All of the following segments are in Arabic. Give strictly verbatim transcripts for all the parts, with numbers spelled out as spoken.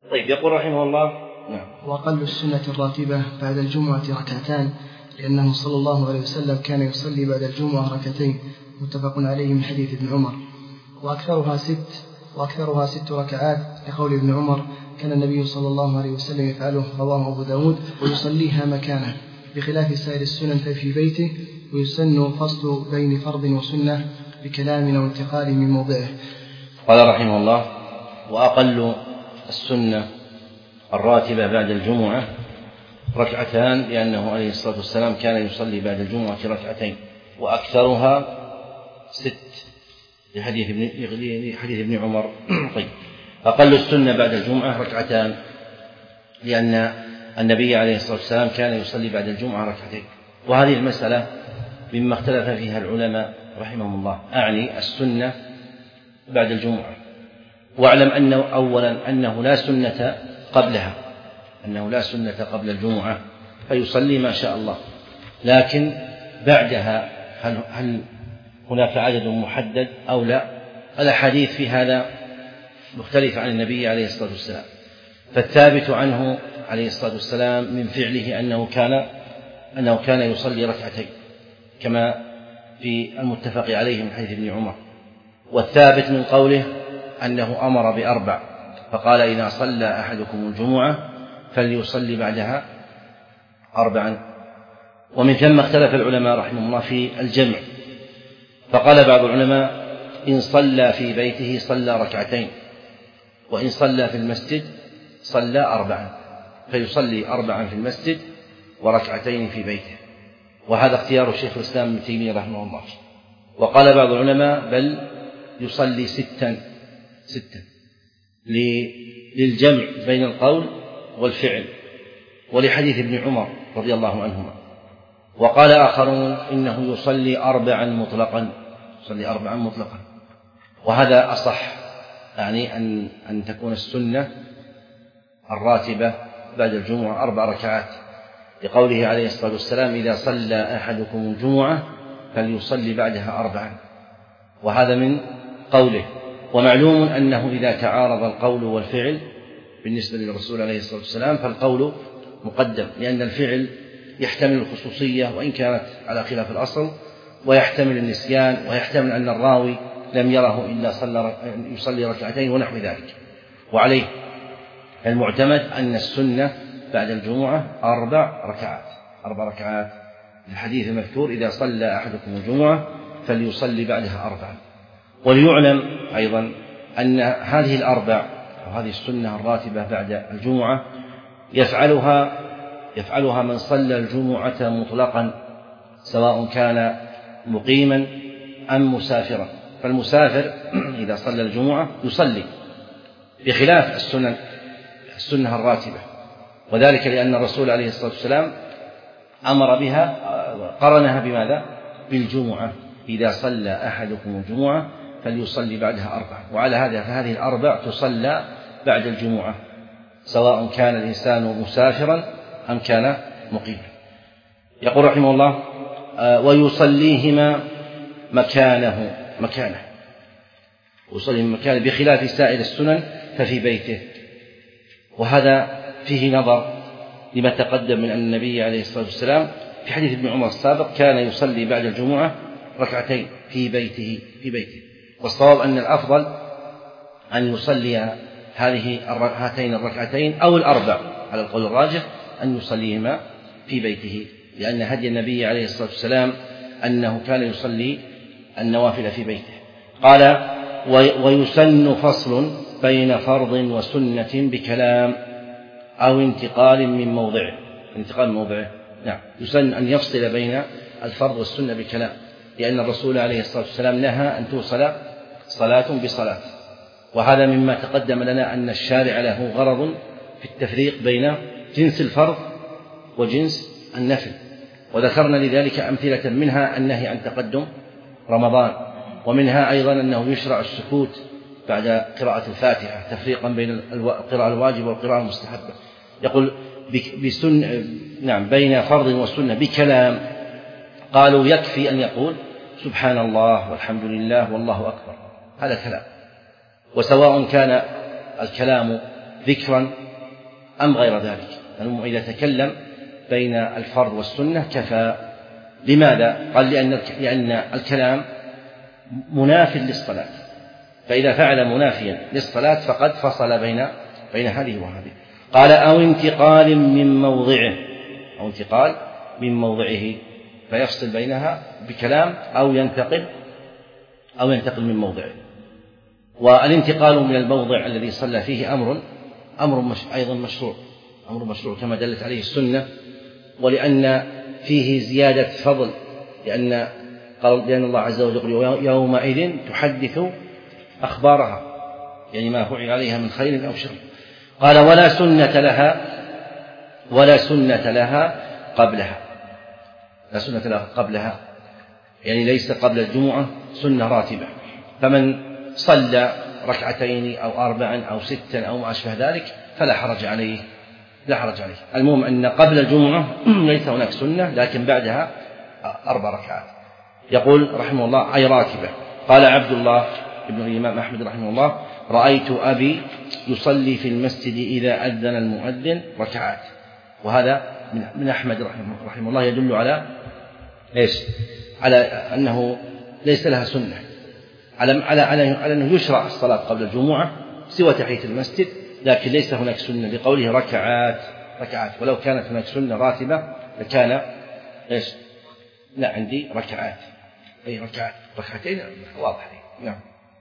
طيب يقول رحمه الله نعم. وأقل السنة الراتبة بعد الجمعة ركعتان، لأنه صلى الله عليه وسلم كان يصلي بعد الجمعة ركعتين، متفق عليه من حديث ابن عمر. وأكثرها ست وأكثرها ست ركعات، لقول ابن عمر كان النبي صلى الله عليه وسلم يفعله، رواه أبو داود، ويصليها مكانه، بخلاف سائر السنن في بيته، ويسن فصل بين فرض وسنة بكلام أو انتقال من موضعه. قال رحمه الله: وأقل السنة الراتبة بعد الجمعة ركعتان، لأنه عليه الصلاة والسلام كان يصلي بعد الجمعة ركعتين، وأكثرها ست لحديث ابن, لحديث ابن عمر. طيب، أقل السنة بعد الجمعة ركعتان، لأن النبي عليه الصلاة والسلام كان يصلي بعد الجمعة ركعتين. وهذه المسألة مما اختلف فيها العلماء رحمهم الله، أعني السنة بعد الجمعة. واعلم أنه أولا أنه لا سنة قبلها، أنه لا سنة قبل الجمعة، فيصلي ما شاء الله. لكن بعدها هل, هل هناك عدد محدد أو لا؟ الأحاديث في هذا مختلفة عن النبي عليه الصلاة والسلام. فالثابت عنه عليه الصلاة والسلام من فعله أنه كان أنه كان يصلي ركعتين، كما في المتفق عليه من حديث ابن عمر. والثابت من قوله أنه أمر بأربع، فقال: إذا صلى أحدكم الجمعة فليصلي بعدها أربعا. ومن ثم اختلف العلماء رحمه الله في الجمع، فقال بعض العلماء: إن صلى في بيته صلى ركعتين، وإن صلى في المسجد صلى أربعا، فيصلي أربعا في المسجد وركعتين في بيته. وهذا اختيار الشيخ الإسلام ابن تيمية رحمه الله. وقال بعض العلماء: بل يصلي ستا ستا للجمع بين القول والفعل، ولحديث ابن عمر رضي الله عنهما. وقال آخرون: إنه يصلي أربعا مطلقا، يصلي أربعا مطلقا. وهذا أصح، يعني أن أن تكون السنة الراتبة بعد الجمعة أربع ركعات، لقوله عليه الصلاة والسلام: إذا صلى أحدكم الجمعة فليصلي بعدها أربعا. وهذا من قوله. ومعلوم أنه إذا تعارض القول والفعل بالنسبة للرسول عليه الصلاة والسلام فالقول مقدم، لأن الفعل يحتمل الخصوصية وإن كانت على خلاف الأصل، ويحتمل النسيان، ويحتمل أن الراوي لم يره إلا صلى يصلي ركعتين ونحو ذلك. وعليه المعتمد أن السنة بعد الجمعة أربع ركعات أربع ركعات الحديث المذكور: إذا صلى أحدكم الجمعة فليصلي بعدها أربعا. وليعلم أيضا أن هذه الأربع أو هذه السنة الراتبة بعد الجمعة يفعلها يفعلها من صلى الجمعة مطلقا، سواء كان مقيما أم مسافرا. فالمسافر إذا صلى الجمعة يصلي، بخلاف السنن السنة الراتبة، وذلك لأن الرسول عليه الصلاة والسلام أمر بها، قرنها بماذا؟ بالجمعة: إذا صلى أحدكم الجمعة فليصلي بعدها أربعة. وعلى هذا فهذه الأربع تصلى بعد الجمعة، سواء كان الإنسان مسافرا أم كان مقيما. يقول رحمه الله: ويصليهما مكانه مكانه ويصليهما مكانه بخلاف سائر السنن ففي بيته. وهذا فيه نظر لما تقدم من أن النبي عليه الصلاة والسلام في حديث ابن عمر السابق كان يصلي بعد الجمعة ركعتين في بيته في بيته والصواب أن الأفضل أن يصلي هذه هاتين الركعتين أو الأربع، على القول الراجح أن يصليهما في بيته، لأن هدي النبي عليه الصلاة والسلام أنه كان يصلي النوافل في بيته. قال: ويسن فصل بين فرض وسنة بكلام أو انتقال من موضعه. انتقال من موضعه نعم، يسن أن يفصل بين الفرض والسنة بكلام، لأن الرسول عليه الصلاة والسلام نهى أن توصل صلاة بصلاة. وهذا مما تقدم لنا أن الشارع له غرض في التفريق بين جنس الفرض وجنس النفل، وذكرنا لذلك أمثلة، منها النهي عن تقدم رمضان، ومنها أيضا أنه يشرع السكوت بعد قراءة الفاتحة تفريقا بين القراءة الواجبة والقراءة المستحبة. يقول بسن نعم بين فرض وسنة بكلام. قالوا يكفي أن يقول سبحان الله والحمد لله والله أكبر، هذا كلام. وسواء كان الكلام ذكرا أم غير ذلك. المهم إذا تكلم بين الفرض والسنة كفى. لماذا؟ قال لأن لأن الكلام مناف للصلاة، فإذا فعل منافيا للصلاة فقد فصل بين بين هذه وهذه. قال أو انتقال من موضعه، أو انتقال من موضعه، فيفصل بينها بكلام أو ينتقل أو ينتقل من موضعه. والانتقال من الموضع الذي صلى فيه أمر أمر مش أيضا مشروع، أمر مشروع كما دلت عليه السنة، ولأن فيه زيادة فضل، لأن قال لأن الله عز وجل يومئذ تحدث أخبارها، يعني ما فعل عليها من خير أو شر. قال ولا سنة لها ولا سنة لها قبلها، لا سنة لها قبلها، يعني ليس قبل الجمعة سنة راتبة. فمن صلى ركعتين أو أربعا أو ستا أو ما أشبه ذلك فلا حرج عليه لا حرج عليه. المهم أن قبل الجمعة ليس هناك سنة، لكن بعدها أربع ركعات. يقول رحمه الله أي راتبة. قال عبد الله ابن الإمام أحمد رحمه الله رأيت أبي يصلي في المسجد إذا أذن المؤذن ركعات. وهذا من أحمد رحمه الله يدل على إيش؟ على أنه ليس لها سنة، على على على أنه يشرع الصلاة قبل الجمعة سوى تحية المسجد، لكن ليس هناك سنة بقوله ركعات ركعات. ولو كانت هناك سنة راتبة لكان إيش؟ لا عندي ركعات، أي ركعات ركعتين واضح. نعم.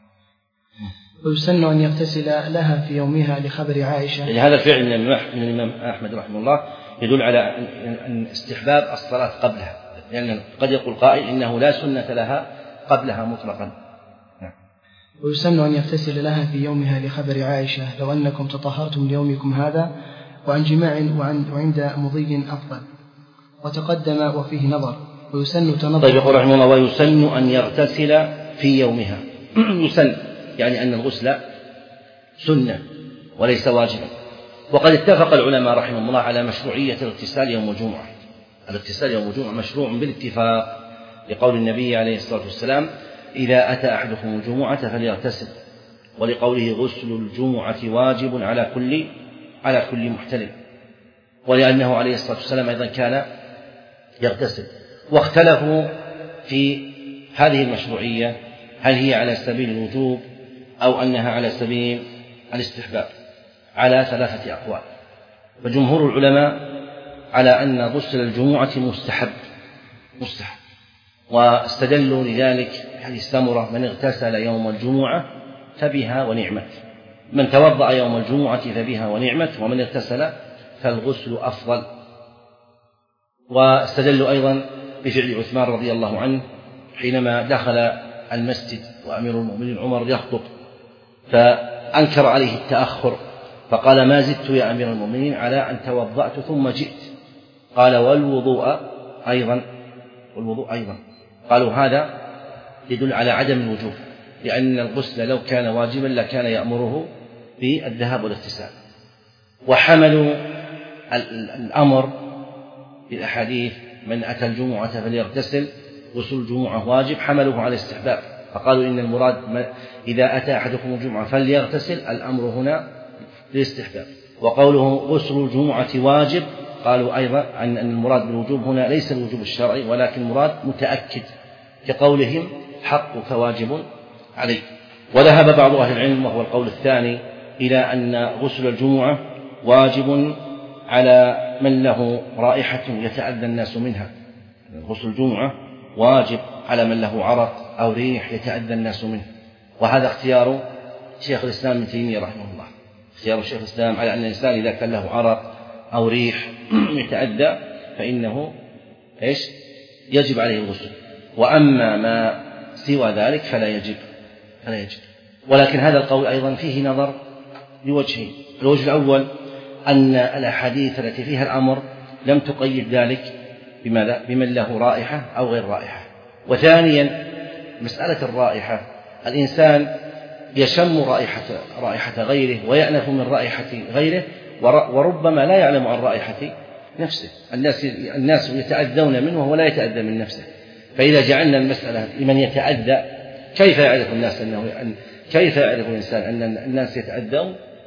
ويسن أن يغتسل لها في يومها لخبر عائشة. يعني هذا الفعل من الإمام أحمد رحمه الله يدل على أن استحباب الصلاة قبلها، لأن يعني قد يقول قائل إنه لا سنة لها قبلها مطلقا. نعم. ويسن أن يغتسل لها في يومها لخبر عائشة لو أنكم تطهرتم ليومكم هذا وعن جماع وعند مضي أفضل، وتقدم وفيه نظر. ويسن تنظر. طيب يقول رحمه الله ويسن أن يغتسل في يومها. يسن يعني أن الغسل سنة وليس واجبا. وقد اتفق العلماء رحمهم الله على مشروعية الاغتسال يوم الجمعة. الاغتسال يوم الجمعة مشروع بالاتفاق، لقول النبي عليه الصلاة والسلام إذا أتى أحدكم الجمعة فليغتسل، ولقوله غسل الجمعة واجب على كل على كل محتلم، ولأنه عليه الصلاة والسلام أيضا كان يغتسل. واختلفوا في هذه المشروعية، هل هي على سبيل الوجوب أو أنها على سبيل الاستحباب، على ثلاثة أقوال. فجمهور العلماء على أن غسل الجمعة مستحب مستحب واستدلوا لذلك حديث سمرة من اغتسل يوم الجمعة فبها ونعمت، من توضأ يوم الجمعة فبها ونعمت، ومن اغتسل فالغسل أفضل. واستدلوا أيضا بفعل عثمان رضي الله عنه حينما دخل المسجد وأمير المؤمنين عمر يخطب فأنكر عليه التأخر فقال ما زدت يا أمير المؤمنين على أن توضأت ثم جئت. قال والوضوء أيضا والوضوء أيضا قالوا هذا يدل على عدم الوجوب، لأن الغسل لو كان واجبا لكان يأمره بالذهاب والاغتسال. وحملوا الأمر بالأحاديث من أتى الجمعة فليغتسل غسل الجمعة واجب، حملوه على الاستحباب، فقالوا إن المراد إذا أتى أحدكم الجمعة فليغتسل، الأمر هنا للاستحباب. وقوله غسل الجمعة واجب قالوا أيضا أن المراد بالوجوب هنا ليس الوجوب الشرعي ولكن المراد متأكد، كقولهم حقك واجب عليك. وذهب بعض أهل العلم وهو القول الثاني إلى أن غسل الجمعة واجب على من له رائحة يتأذى الناس منها. غسل الجمعة واجب على من له عرق أو ريح يتأذى الناس منه، وهذا اختيار شيخ الإسلام ابن تيمية رحمه الله، اختيار شيخ الإسلام على أن الإنسان إذا كان له عرق أو ريح يتأذى فإنه إيش يجب عليه الغسل، وأما ما سوى ذلك فلا يجب فلا يجب. ولكن هذا القول أيضا فيه نظر لوجهين. الوجه الأول أن الأحاديث التي فيها الأمر لم تقيد ذلك بماذا؟ بمن له رائحة أو غير رائحة. وثانيا مسألة الرائحة، الإنسان يشم رائحة رائحة غيره ويأنف من رائحة غيره، وربما لا يعلم عن رائحة نفسه. الناس الناس يتأذون منه وهو لا يتأذى من نفسه. فإذا جعلنا المسألة لمن يتأذى، كيف يعرف الناس أنه كيف يعرف الإنسان أن الناس يتأذون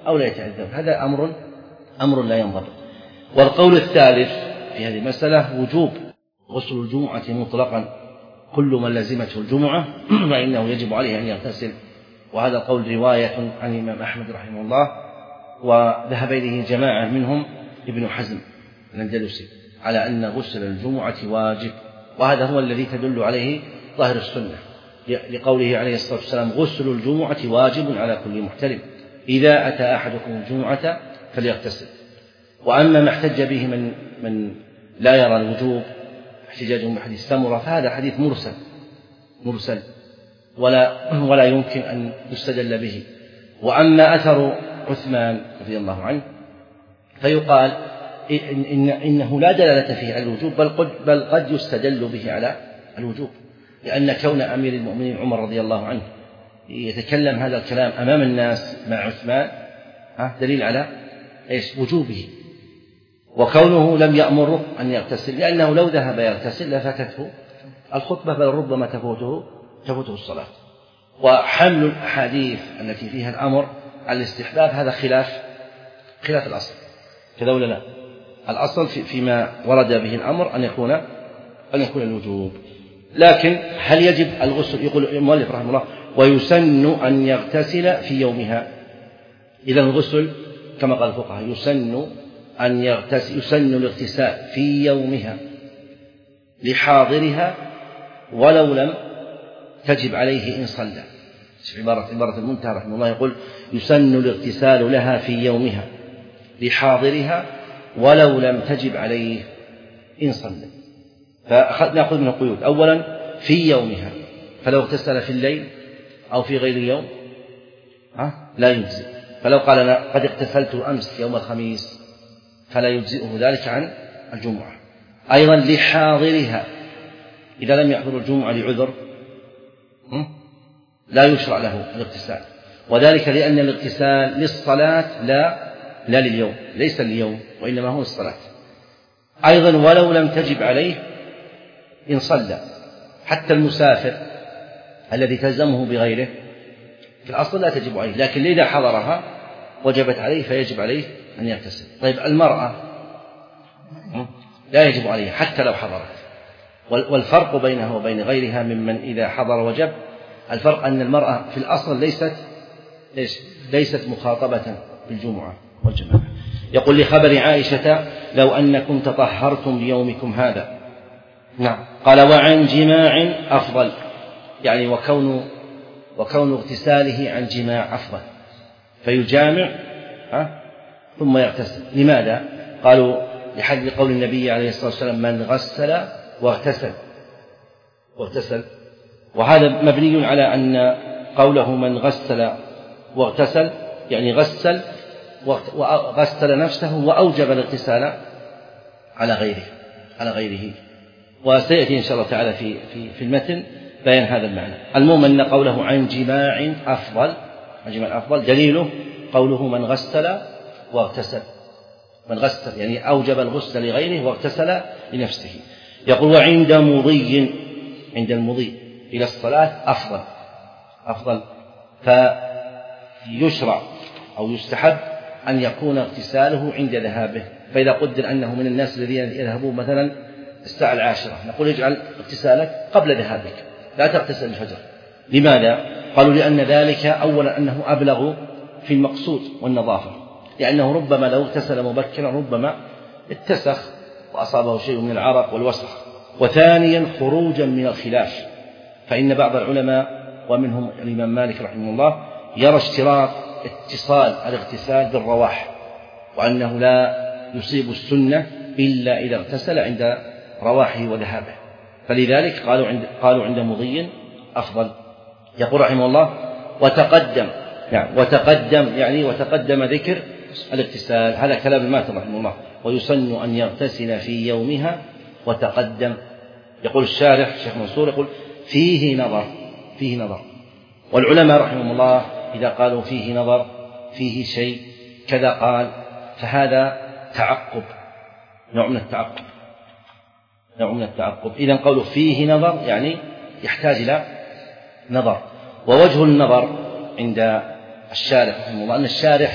أو لا يتأذون، هذا أمر أمر لا ينضبط. والقول الثالث في هذه المسألة وجوب غسل الجمعة مطلقا، كل من لزمته الجمعة فإنه يجب عليه أن يغتسل، وهذا القول رواية عن الإمام أحمد رحمه الله، وذهب إليه جماعة منهم ابن حزم الأندلسي على أن غسل الجمعة واجب، وهذا هو الذي تدل عليه ظاهر السنة لقوله عليه الصلاة والسلام غسل الجمعة واجب على كل محتلم إذا أتى أحدكم الجمعة فليغتسل. وأما ما احتج به من من لا يرى الوجوب احتجاجهم بحديث سمرة فهذا حديث مرسل مرسل ولا ولا يمكن أن يستدل به. وأما أثر عثمان رضي الله عنه فيقال إن إن إنه لا دلالة فيه على الوجوب، بل قد بل قد يستدل به على الوجوب، لأن كون أمير المؤمنين عمر رضي الله عنه يتكلم هذا الكلام أمام الناس مع عثمان دليل على إيش؟ وجوبه. وكونه لم يأمره أن يغتسل لأنه لو ذهب يغتسل لفاتته الخطبة، بل ربما تفوته تفوته الصلاة. وحمل الأحاديث التي فيها الأمر على الاستحباب هذا خلاف خلاف الأصل، كذا ولا لا؟ الأصل في فيما ورد به الأمر أن يكون أن يكون الوجوب. لكن هل يجب الغسل؟ يقول المؤلف رحمه الله ويسن أن يغتسل في يومها. إذا الغسل كما قال الفقهاء يسن أن يغتسل يسن الاغتسال في يومها لحاضرها ولو لم تجب عليه إن صلى. عبارة عبارة المنتهى رحمه الله يقول يسن الاغتسال لها في يومها لحاضرها ولو لم تجب عليه إن صلى. فنأخذ منه قيود. أولا في يومها، فلو اغتسل في الليل أو في غير اليوم لا يجزئ. فلو قال أنا قد اغتسلت أمس يوم الخميس فلا يجزئه ذلك عن الجمعة. أيضا لحاضرها، إذا لم يحضر الجمعة لعذر لا يشرع له الاغتسال، وذلك لأن الاغتسال للصلاة لا لا لليوم، ليس لليوم وإنما هو الصلاة. أيضا ولو لم تجب عليه إن صلى، حتى المسافر الذي تلزمه بغيره في الأصل لا تجب عليه، لكن إذا حضرها وجبت عليه فيجب عليه أن يغتسل. طيب المرأة لا يجب عليها حتى لو حضرت. والفرق بينها وبين غيرها ممن إذا حضر وجب، الفرق أن المرأة في الأصل ليست ليش ليست مخاطبة بالجمعة والجماعة. يقول لخبر عائشة لو أنكم تطهرتم ليومكم هذا. نعم. قال وعن جماع أفضل، يعني وكون وكون اغتساله عن جماع أفضل، فيجامع ها ثم يغتسل. لماذا؟ قالوا لحد قول النبي عليه الصلاة والسلام من غسل واغتسل واغتسل وهذا مبني على أن قوله من غسل واغتسل يعني غسل وغسل نفسه وأوجب الاغتسال على غيره على غيره وسيأتي إن شاء الله تعالى في في في المتن بيان هذا المعنى. المهم أن قوله عن جماع أفضل، عن جماع أفضل دليله قوله من غسل واغتسل، من غسل يعني أوجب الغسل لغيره واغتسل لنفسه. يقول وعند مضي، عند المضي إلى الصلاة أفضل أفضل فيشرع أو يستحب أن يكون اغتساله عند ذهابه. فإذا قدر أنه من الناس الذين يذهبون مثلا الساعة العاشرة نقول اجعل اغتسالك قبل ذهابك، لا تغتسل الفجر. لماذا؟ قالوا لأن ذلك أولا أنه أبلغ في المقصود والنظافة، لأنه ربما لو اغتسل مبكرا ربما اتسخ وأصابه شيء من العرق والوسخ. وثانيا خروجا من الخلاف، فإن بعض العلماء ومنهم الإمام مالك رحمه الله يرى اشتراط اتصال الاغتسال بالرواح، وأنه لا يصيب السنة إلا إذا اغتسل عند رواحه وذهابه، فلذلك قالوا عند قالوا عند مضي أفضل. يقول رحمه الله وتقدم يعني وتقدم يعني وتقدم ذكر الاغتسال، هذا كلام الماتن رحمه الله. ويسن أن يغتسل في يومها وتقدم. يقول الشارح شيخ منصور يقول فيه نظر فيه نظر والعلماء رحمهم الله إذا قالوا فيه نظر فيه شيء كذا قال فهذا تعقب، نوع من التعقب نوع من التعقب إذن قوله فيه نظر يعني يحتاج إلى نظر. ووجه النظر عند الشارح رحمه الله أن الشارح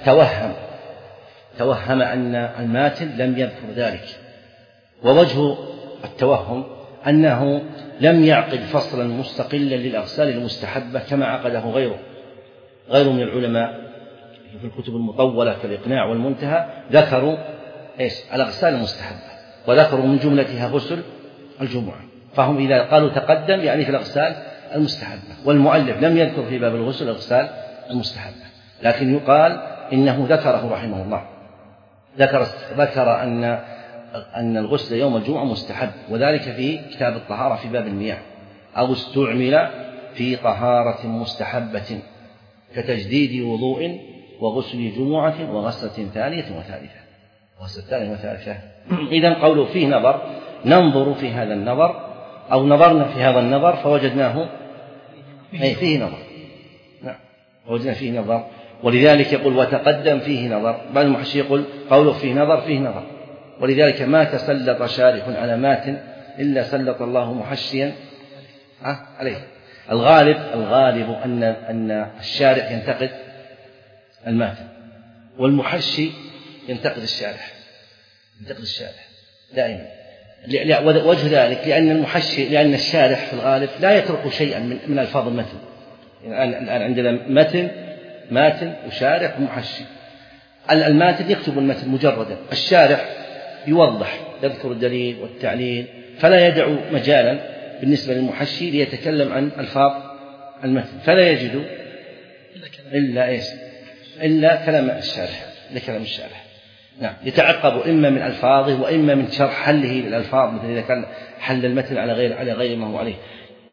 توهم توهم أن الماتن لم يذكر ذلك. ووجه التوهم أنه لم يعقد فصلا مستقلا للأغسال المستحبة كما عقده غيره غيره من العلماء في الكتب المطولة كالإقناع والمنتهى، ذكروا إيش الأغسال المستحبة وذكروا من جملتها غسل الجمعة، فهم إذا قالوا تقدم يعني في الأغسال المستحبة، والمؤلف لم يذكر في باب الغسل الأغسال المستحبة، لكن يقال إنه ذكره رحمه الله، ذكر ذكر أن أن الغسل يوم الجمعة مستحب، وذلك في كتاب الطهارة في باب المياه، أو استعمل في طهارة مستحبة كتجديد وضوء وغسل جمعة وغسلة ثانية وثالثة غسلة ثانية وثالثة. إذن قوله فيه نظر، ننظر في هذا النظر أو نظرنا في هذا النظر فوجدناه أي فيه نظر، نعم وجدنا فيه نظر، ولذلك يقول وتقدم فيه نظر. بعد المحشي يقول قوله فيه نظر فيه نظر، ولذلك ما تسلط شارح على مات إلا سلط الله محشيا عليه. الغالب الغالب أن أن الشارح ينتقد الماتن والمحشي ينتقد الشارح ينتقد الشارح دائما. وجه ذلك لأن المحشي لأن الشارح في الغالب لا يترك شيئا من من ألفاظ المتن. الآن عندنا متن ماتن وشارح ومحشي. الماتن يكتب المتن مجردا، الشارح يوضح يذكر الدليل والتعليل، فلا يدع مجالا بالنسبة للمحشي ليتكلم عن ألفاظ المتن، فلا يجد إلا إيش إلا كلام الشارح إلا كلام الشارح نعم، يتعقب إما من ألفاظه وإما من شرح حله للألفاظ، مثل إذا كان حل المتن على غير على غير ما هو عليه.